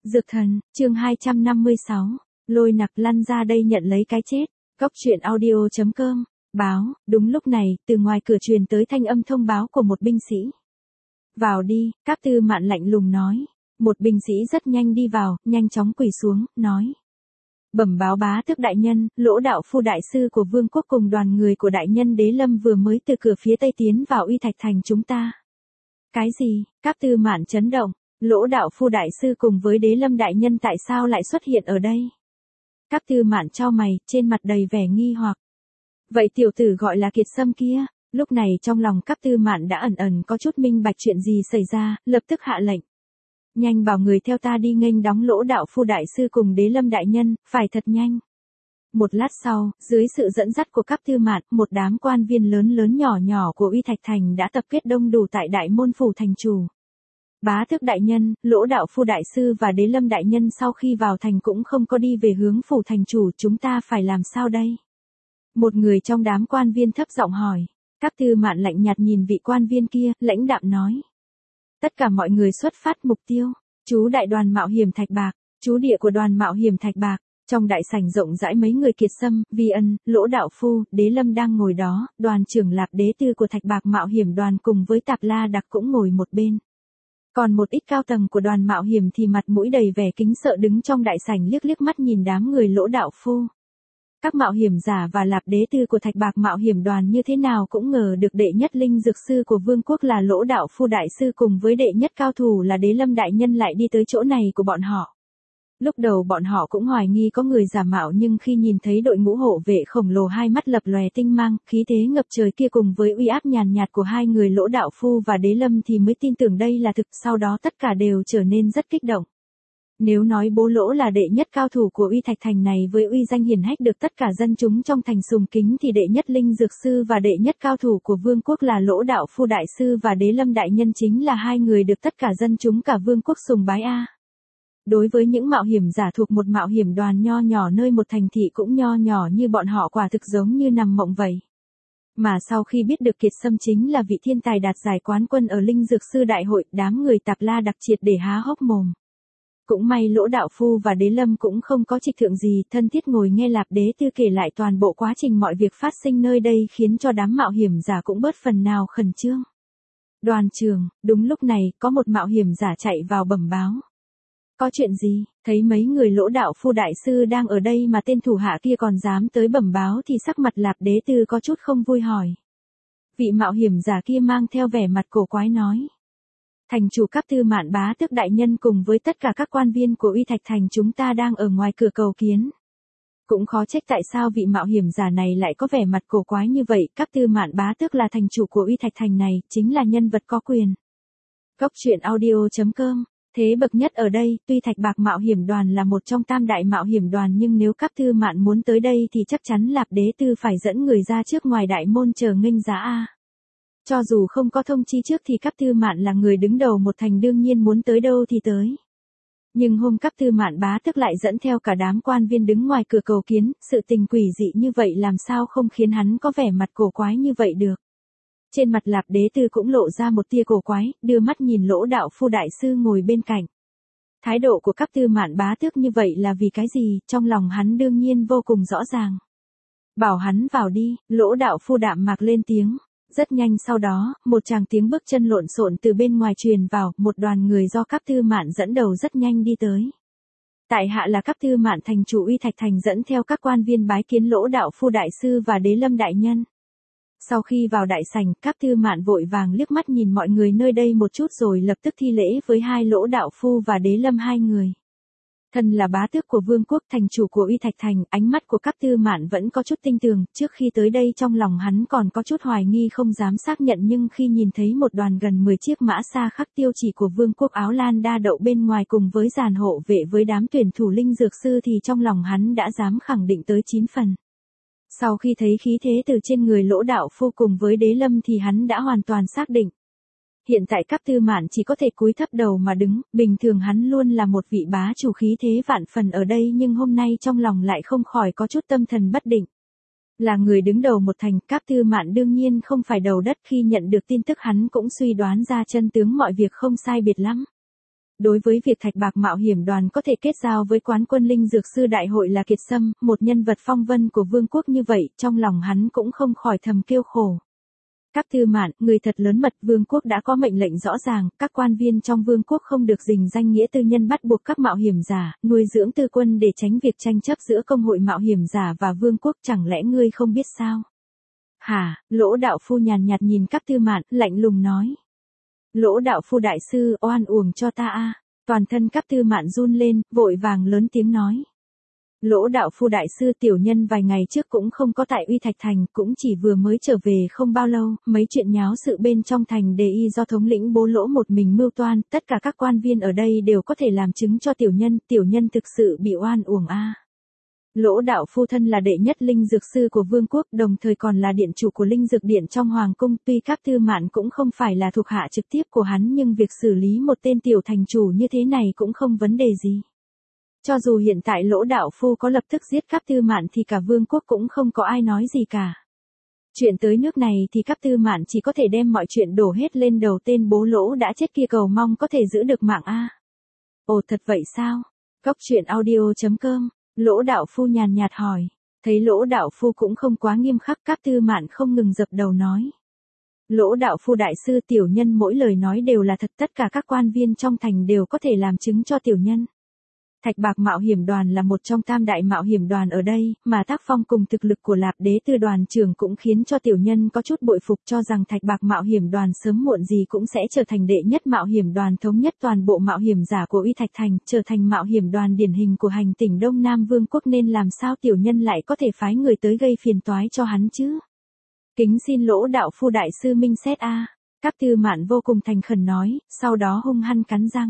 Dược thần, chương 256. Lôi nặc lăn ra đây nhận lấy cái chết. Góc truyện audio.com. Báo, đúng lúc này, từ ngoài cửa truyền tới thanh âm thông báo của một binh sĩ. Vào đi, Cáp Tư Mạn lạnh lùng nói. Một binh sĩ rất nhanh đi vào, nhanh chóng quỳ xuống, nói. Bẩm báo bá tước đại nhân, Lỗ đạo phu đại sư của vương quốc cùng đoàn người của đại nhân Đế Lâm vừa mới từ cửa phía tây tiến vào Uy Thạch thành chúng ta. Cái gì? Cáp Tư Mạn chấn động. Lỗ đạo phu đại sư cùng với Đế Lâm đại nhân tại sao lại xuất hiện ở đây? Cáp Tư Mạn chau mày, trên mặt đầy vẻ nghi hoặc. Vậy tiểu tử gọi là Kiệt Sâm kia, lúc này trong lòng Cáp Tư Mạn đã ẩn ẩn có chút minh bạch chuyện gì xảy ra, lập tức hạ lệnh. Nhanh bảo người theo ta đi nghênh đóng Lỗ đạo phu đại sư cùng Đế Lâm đại nhân, phải thật nhanh. Một lát sau, dưới sự dẫn dắt của Cáp Tư Mạn, một đám quan viên lớn lớn nhỏ nhỏ của Uy Thạch thành đã tập kết đông đủ tại đại môn phủ thành chủ. Bá tước đại nhân, Lỗ đạo phu đại sư và Đế Lâm đại nhân sau khi vào thành cũng không có đi về hướng phủ thành chủ, chúng ta phải làm sao đây? Một người trong đám quan viên thấp giọng hỏi. Cáp Tư Mạn lạnh nhạt nhìn vị quan viên kia, lãnh đạm nói. Tất cả mọi người xuất phát mục tiêu, trú đại đoàn mạo hiểm Thạch Bạc, trú địa của đoàn mạo hiểm Thạch Bạc. Trong đại sảnh rộng rãi mấy người Kiệt Sâm, Vi Ân, Lỗ đạo phu, Đế Lâm đang ngồi đó, đoàn trưởng Lạp Đế Tư của Thạch Bạc mạo hiểm đoàn cùng với Tạp La Đặc cũng ngồi một bên. Còn một ít cao tầng của đoàn mạo hiểm thì mặt mũi đầy vẻ kính sợ đứng trong đại sảnh liếc liếc mắt nhìn đám người Lỗ đạo phu. Các mạo hiểm giả và Lạp Đế Tư của Thạch Bạc mạo hiểm đoàn như thế nào cũng ngờ được đệ nhất linh dược sư của vương quốc là Lỗ đạo phu đại sư cùng với đệ nhất cao thủ là Đế Lâm đại nhân lại đi tới chỗ này của bọn họ. Lúc đầu bọn họ cũng hoài nghi có người giả mạo nhưng khi nhìn thấy đội ngũ hộ vệ khổng lồ hai mắt lập lòe tinh mang, khí thế ngập trời kia cùng với uy áp nhàn nhạt của hai người Lỗ đạo phu và Đế Lâm thì mới tin tưởng đây là thực, sau đó tất cả đều trở nên rất kích động. Nếu nói bố Lỗ là đệ nhất cao thủ của Uy Thạch thành này với uy danh hiển hách được tất cả dân chúng trong thành sùng kính thì đệ nhất linh dược sư và đệ nhất cao thủ của vương quốc là Lỗ đạo phu đại sư và Đế Lâm đại nhân chính là hai người được tất cả dân chúng cả vương quốc sùng bái a. Đối với những mạo hiểm giả thuộc một mạo hiểm đoàn nho nhỏ nơi một thành thị cũng nho nhỏ như bọn họ quả thực giống như nằm mộng vậy. Mà sau khi biết được Kiệt Sâm chính là vị thiên tài đạt giải quán quân ở Linh Dược Sư Đại hội, đám người Tạp La Đặc triệt để há hốc mồm. Cũng may Lỗ đạo phu và Đế Lâm cũng không có trịch thượng gì, thân thiết ngồi nghe Lạp Đế Tư kể lại toàn bộ quá trình mọi việc phát sinh nơi đây khiến cho đám mạo hiểm giả cũng bớt phần nào khẩn trương. Đoàn trưởng, đúng lúc này, có một mạo hiểm giả chạy vào bẩm báo. Có chuyện gì? Thấy mấy người Lỗ đạo phu đại sư đang ở đây mà tên thủ hạ kia còn dám tới bẩm báo thì sắc mặt Lạp Đế Tư có chút không vui hỏi. Vị mạo hiểm giả kia mang theo vẻ mặt cổ quái nói. Thành chủ Cáp Tư Mạn bá tước đại nhân cùng với tất cả các quan viên của Uy Thạch thành chúng ta đang ở ngoài cửa cầu kiến. Cũng khó trách tại sao vị mạo hiểm giả này lại có vẻ mặt cổ quái như vậy. Cáp Tư Mạn bá tước là thành chủ của Uy Thạch thành này, chính là nhân vật có quyền. Góc truyện audio.com. Thế bậc nhất ở đây, tuy Thạch Bạc mạo hiểm đoàn là một trong tam đại mạo hiểm đoàn nhưng nếu Cáp Tư Mạn muốn tới đây thì chắc chắn Lạp Đế Tư phải dẫn người ra trước ngoài đại môn chờ nghênh giá a. Cho dù không có thông chi trước thì Cáp Tư Mạn là người đứng đầu một thành đương nhiên muốn tới đâu thì tới. Nhưng hôm Cáp Tư Mạn bá tước lại dẫn theo cả đám quan viên đứng ngoài cửa cầu kiến, sự tình quỷ dị như vậy làm sao không khiến hắn có vẻ mặt cổ quái như vậy được. Trên mặt Lạp Đế Tư cũng lộ ra một tia cổ quái, đưa mắt nhìn Lỗ đạo phu đại sư ngồi bên cạnh. Thái độ của Cáp Tư Mạn bá tước như vậy là vì cái gì, trong lòng hắn đương nhiên vô cùng rõ ràng. Bảo hắn vào đi, Lỗ đạo phu đạm mạc lên tiếng. Rất nhanh sau đó, một tràng tiếng bước chân lộn xộn từ bên ngoài truyền vào, một đoàn người do Cáp Tư Mạn dẫn đầu rất nhanh đi tới. Tại hạ là Cáp Tư Mạn thành chủ Uy Thạch thành dẫn theo các quan viên bái kiến Lỗ đạo phu đại sư và Đế Lâm đại nhân. Sau khi vào đại sảnh, Cáp Tư Mạn vội vàng liếc mắt nhìn mọi người nơi đây một chút rồi lập tức thi lễ với hai Lỗ đạo phu và Đế Lâm hai người. Thân là bá tước của vương quốc thành chủ của Uy Thạch thành, ánh mắt của Cáp Tư Mạn vẫn có chút tinh tường, trước khi tới đây trong lòng hắn còn có chút hoài nghi không dám xác nhận nhưng khi nhìn thấy một đoàn gần 10 chiếc mã xa khắc tiêu chỉ của vương quốc Áo Lan đa đậu bên ngoài cùng với dàn hộ vệ với đám tuyển thủ linh dược sư thì trong lòng hắn đã dám khẳng định tới 9 phần. Sau khi thấy khí thế từ trên người Lỗ đạo phu cùng với Đế Lâm thì hắn đã hoàn toàn xác định. Hiện tại Cáp Tư Mạn chỉ có thể cúi thấp đầu mà đứng, bình thường hắn luôn là một vị bá chủ khí thế vạn phần ở đây nhưng hôm nay trong lòng lại không khỏi có chút tâm thần bất định. Là người đứng đầu một thành, Cáp Tư Mạn đương nhiên không phải đầu đất, khi nhận được tin tức hắn cũng suy đoán ra chân tướng mọi việc không sai biệt lắm. Đối với việc Thạch Bạc Mạo Hiểm Đoàn có thể kết giao với quán quân linh dược sư đại hội là Kiệt Sâm, một nhân vật phong vân của vương quốc như vậy, trong lòng hắn cũng không khỏi thầm kêu khổ. Các Tư Mạn, người thật lớn mật, vương quốc đã có mệnh lệnh rõ ràng, các quan viên trong vương quốc không được dình danh nghĩa tư nhân bắt buộc các mạo hiểm giả, nuôi dưỡng tư quân để tránh việc tranh chấp giữa công hội mạo hiểm giả và vương quốc, chẳng lẽ ngươi không biết sao? Hả, Lỗ đạo phu nhàn nhạt nhìn các Tư Mạn, lạnh lùng nói. Lỗ đạo phu đại sư, oan uổng cho ta a. Toàn thân các Tư Mạn run lên, vội vàng lớn tiếng nói. Lỗ đạo phu đại sư, tiểu nhân vài ngày trước cũng không có tại Uy Thạch Thành, cũng chỉ vừa mới trở về không bao lâu, mấy chuyện nháo sự bên trong thành đề y do thống lĩnh Bố Lỗ một mình mưu toan, tất cả các quan viên ở đây đều có thể làm chứng cho tiểu nhân thực sự bị oan uổng a. Lỗ đạo phu thân là đệ nhất linh dược sư của vương quốc, đồng thời còn là điện chủ của linh dược điện trong hoàng cung, tuy các Tư Mạn cũng không phải là thuộc hạ trực tiếp của hắn nhưng việc xử lý một tên tiểu thành chủ như thế này cũng không vấn đề gì. Cho dù hiện tại Lỗ đạo phu có lập tức giết các Tư Mạn thì cả vương quốc cũng không có ai nói gì cả. Chuyện tới nước này thì các Tư Mạn chỉ có thể đem mọi chuyện đổ hết lên đầu tên Bố Lỗ đã chết kia, cầu mong có thể giữ được mạng a. Ồ, thật vậy sao? Cốc truyện audio.com. Lỗ đạo phu nhàn nhạt hỏi. Thấy Lỗ đạo phu cũng không quá nghiêm khắc, các Tư Mạn không ngừng dập đầu nói. Lỗ đạo phu đại sư, tiểu nhân mỗi lời nói đều là thật, tất cả các quan viên trong thành đều có thể làm chứng cho tiểu nhân. Thạch Bạc Mạo Hiểm Đoàn là một trong tam đại mạo hiểm đoàn ở đây, mà tác phong cùng thực lực của Lạp Đế Tư đoàn trưởng cũng khiến cho tiểu nhân có chút bội phục, cho rằng Thạch Bạc Mạo Hiểm Đoàn sớm muộn gì cũng sẽ trở thành đệ nhất mạo hiểm đoàn thống nhất toàn bộ mạo hiểm giả của Uy Thạch Thành, trở thành mạo hiểm đoàn điển hình của hành tỉnh Đông Nam Vương quốc, nên làm sao tiểu nhân lại có thể phái người tới gây phiền toái cho hắn chứ? Kính xin Lỗ đạo phu đại sư minh xét a. Các Tư Mạn vô cùng thành khẩn nói, sau đó hung hăng cắn răng.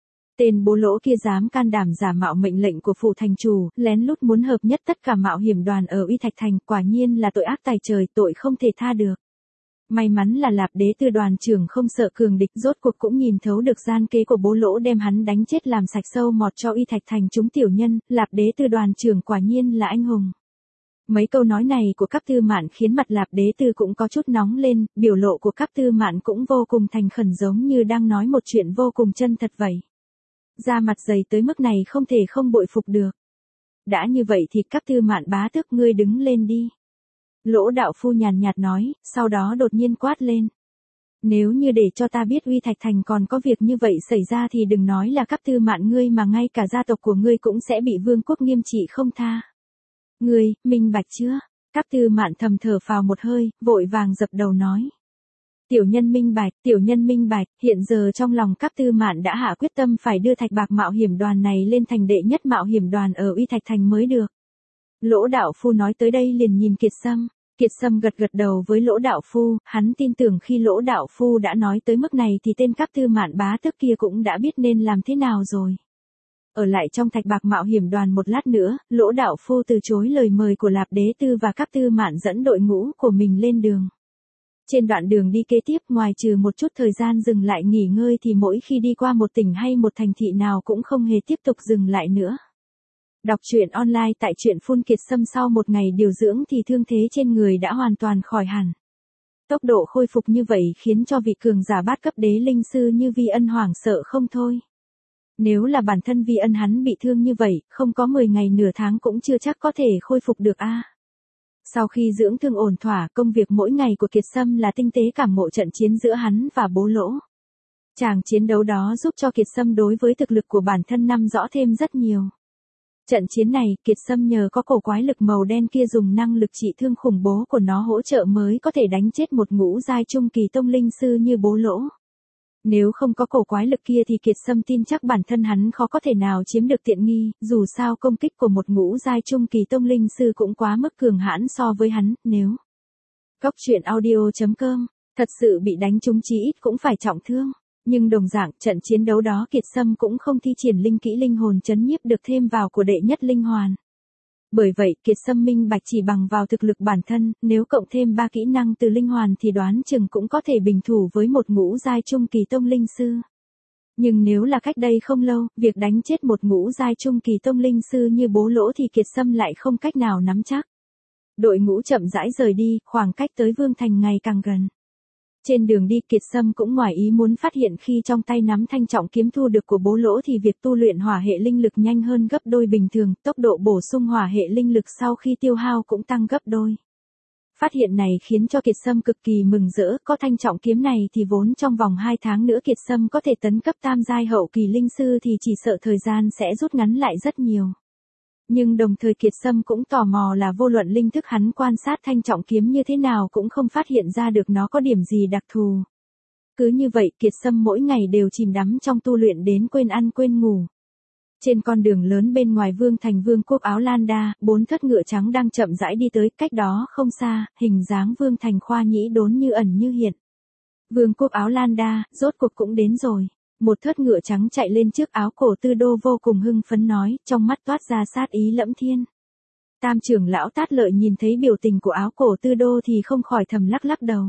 Tên Bố Lỗ kia dám can đảm giả mạo mệnh lệnh của phủ thành chủ, lén lút muốn hợp nhất tất cả mạo hiểm đoàn ở Uy Thạch Thành, quả nhiên là tội ác tày trời, tội không thể tha được. May mắn là Lạp Đế Tư đoàn trưởng không sợ cường địch, rốt cuộc cũng nhìn thấu được gian kế của Bố Lỗ, đem hắn đánh chết làm sạch sâu mọt cho Uy Thạch Thành chúng tiểu nhân, Lạp Đế Tư đoàn trưởng quả nhiên là anh hùng. Mấy câu nói này của các Tư Mạn khiến mặt Lạp Đế Tư cũng có chút nóng lên, biểu lộ của các Tư Mạn cũng vô cùng thành khẩn, giống như đang nói một chuyện vô cùng chân thật vậy. Da mặt dày tới mức này không thể không bội phục được. Đã như vậy thì các Tư Mạn bá tước, ngươi đứng lên đi. Lỗ đạo phu nhàn nhạt nói, sau đó đột nhiên quát lên. Nếu như để cho ta biết Uy Thạch Thành còn có việc như vậy xảy ra thì đừng nói là các Tư Mạn ngươi mà ngay cả gia tộc của ngươi cũng sẽ bị vương quốc nghiêm trị không tha. Ngươi, minh bạch chưa? Các Tư Mạn thầm thở phào một hơi, vội vàng dập đầu nói. Tiểu nhân minh bạch, hiện giờ trong lòng các Tư Mạn đã hạ quyết tâm phải đưa Thạch Bạc Mạo Hiểm Đoàn này lên thành đệ nhất mạo hiểm đoàn ở Uy Thạch Thành mới được. Lỗ đạo phu nói tới đây liền nhìn Kiệt Sâm. Kiệt Sâm gật gật đầu với Lỗ đạo phu, hắn tin tưởng khi Lỗ đạo phu đã nói tới mức này thì tên các Tư Mạn bá tước kia cũng đã biết nên làm thế nào rồi. Ở lại trong Thạch Bạc Mạo Hiểm Đoàn một lát nữa, Lỗ đạo phu từ chối lời mời của Lạp Đế Tư và các Tư Mạn dẫn đội ngũ của mình lên đường. Trên đoạn đường đi kế tiếp, ngoài trừ một chút thời gian dừng lại nghỉ ngơi thì mỗi khi đi qua một tỉnh hay một thành thị nào cũng không hề tiếp tục dừng lại nữa. Đọc truyện online tại truyện Phun Kiệt Sâm, sau một ngày điều dưỡng thì thương thế trên người đã hoàn toàn khỏi hẳn. Tốc độ khôi phục như vậy khiến cho vị cường giả bát cấp đế linh sư như Vi Ân hoảng sợ không thôi. Nếu là bản thân Vi Ân hắn bị thương như vậy, không có 10 ngày nửa tháng cũng chưa chắc có thể khôi phục được a. Sau khi dưỡng thương ổn thỏa, công việc mỗi ngày của Kiệt Sâm là tinh tế cảm ngộ trận chiến giữa hắn và Bố Lỗ. Chàng chiến đấu đó giúp cho Kiệt Sâm đối với thực lực của bản thân nắm rõ thêm rất nhiều. Trận chiến này, Kiệt Sâm nhờ có cổ quái lực màu đen kia dùng năng lực trị thương khủng bố của nó hỗ trợ mới có thể đánh chết một ngũ giai trung kỳ tông linh sư như Bố Lỗ. Nếu không có cổ quái lực kia thì Kiệt Sâm tin chắc bản thân hắn khó có thể nào chiếm được tiện nghi, dù sao công kích của một ngũ giai trung kỳ tông linh sư cũng quá mức cường hãn so với hắn, nếu Cốc truyện audio.com thật sự bị đánh trúng chí ít cũng phải trọng thương. Nhưng đồng dạng, trận chiến đấu đó Kiệt Sâm cũng không thi triển linh kỹ linh hồn chấn nhiếp được thêm vào của đệ nhất linh hoàn. Bởi vậy, Kiệt Sâm minh bạch chỉ bằng vào thực lực bản thân, nếu cộng thêm 3 kỹ năng từ linh hoàn thì đoán chừng cũng có thể bình thủ với một ngũ giai trung kỳ tông linh sư. Nhưng nếu là cách đây không lâu, việc đánh chết một ngũ giai trung kỳ tông linh sư như Bố Lỗ thì Kiệt Sâm lại không cách nào nắm chắc. Đội ngũ chậm rãi rời đi, khoảng cách tới Vương Thành ngày càng gần. Trên đường đi Kiệt Sâm cũng ngoài ý muốn phát hiện khi trong tay nắm thanh trọng kiếm thu được của bố Lỗ thì việc tu luyện hỏa hệ linh lực nhanh hơn gấp đôi bình thường, tốc độ bổ sung hỏa hệ linh lực sau khi tiêu hao cũng tăng gấp đôi. Phát hiện này khiến cho Kiệt Sâm cực kỳ mừng rỡ, có thanh trọng kiếm này thì vốn trong vòng 2 tháng nữa Kiệt Sâm có thể tấn cấp tam giai hậu kỳ linh sư thì chỉ sợ thời gian sẽ rút ngắn lại rất nhiều. Nhưng đồng thời Kiệt Sâm cũng tò mò là vô luận linh thức hắn quan sát thanh trọng kiếm như thế nào cũng không phát hiện ra được nó có điểm gì đặc thù. Cứ như vậy Kiệt Sâm mỗi ngày đều chìm đắm trong tu luyện đến quên ăn quên ngủ. Trên con đường lớn bên ngoài Vương Thành Vương quốc Áo Lan Đa, 4 thất ngựa trắng đang chậm rãi đi tới, cách đó không xa, hình dáng Vương Thành Khoa Nhĩ Đốn như ẩn như hiện. Vương quốc Áo Lan Đa, rốt cuộc cũng đến rồi. Một thất ngựa trắng chạy lên trước Áo Cổ Tư Đô vô cùng hưng phấn nói, trong mắt toát ra sát ý lẫm thiên. Tam trưởng lão Tát Lợi nhìn thấy biểu tình của Áo Cổ Tư Đô thì không khỏi thầm lắc lắc đầu.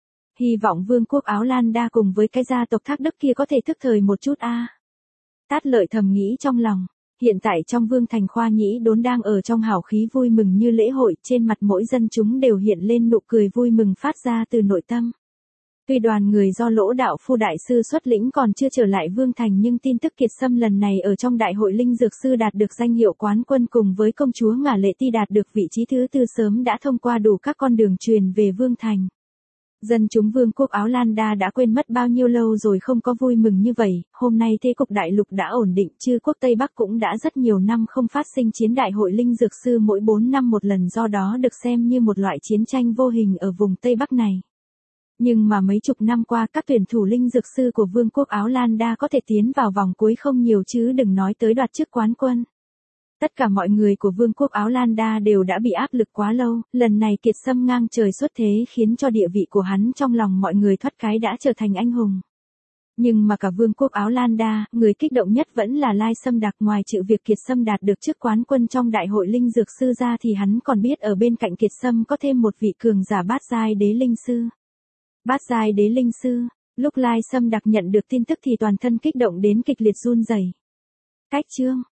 Hy vọng Vương quốc Áo Lan Đa cùng với cái gia tộc Thác Đức kia có thể thức thời một chút a. Tát Lợi thầm nghĩ trong lòng, hiện tại trong Vương Thành Khoa Nhĩ Đốn đang ở trong hào khí vui mừng như lễ hội, trên mặt mỗi dân chúng đều hiện lên nụ cười vui mừng phát ra từ nội tâm. Tuy đoàn người do Lỗ đạo phu đại sư xuất lĩnh còn chưa trở lại Vương Thành nhưng tin tức Kiệt Sâm lần này ở trong đại hội linh dược sư đạt được danh hiệu quán quân cùng với công chúa Ngả Lệ Ti đạt được vị trí thứ 4 sớm đã thông qua đủ các con đường truyền về Vương Thành. Dân chúng Vương quốc Áo Lan Đa đã quên mất bao nhiêu lâu rồi không có vui mừng như vậy, hôm nay thế cục đại lục đã ổn định, chư quốc Tây Bắc cũng đã rất nhiều năm không phát sinh chiến đại hội linh dược sư mỗi 4 năm một lần, do đó được xem như một loại chiến tranh vô hình ở vùng Tây Bắc này. Nhưng mà mấy chục năm qua các tuyển thủ linh dược sư của Vương quốc Áo Lan Đa có thể tiến vào vòng cuối không nhiều chứ đừng nói tới đoạt chức quán quân. Tất cả mọi người của Vương quốc Áo Lan Đa đều đã bị áp lực quá lâu, lần này Kiệt Sâm ngang trời xuất thế khiến cho địa vị của hắn trong lòng mọi người thoát cái đã trở thành anh hùng. Nhưng mà cả Vương quốc Áo Lan Đa, người kích động nhất vẫn là Lai Sâm Đặc, ngoài trừ việc Kiệt Sâm đạt được chức quán quân trong đại hội linh dược sư ra thì hắn còn biết ở bên cạnh Kiệt Sâm có thêm một vị cường giả bát giai đế linh sư. Bát giai đế linh sư, lúc Lai Sâm Đặc nhận được tin tức thì toàn thân kích động đến kịch liệt run rẩy. Cách chương